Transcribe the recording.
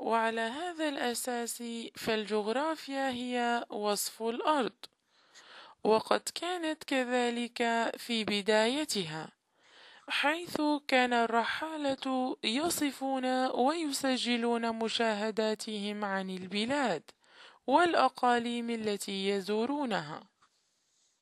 وعلى هذا الأساس فالجغرافيا هي وصف الأرض، وقد كانت كذلك في بدايتها، حيث كان الرحالة يصفون ويسجلون مشاهداتهم عن البلاد والأقاليم التي يزورونها،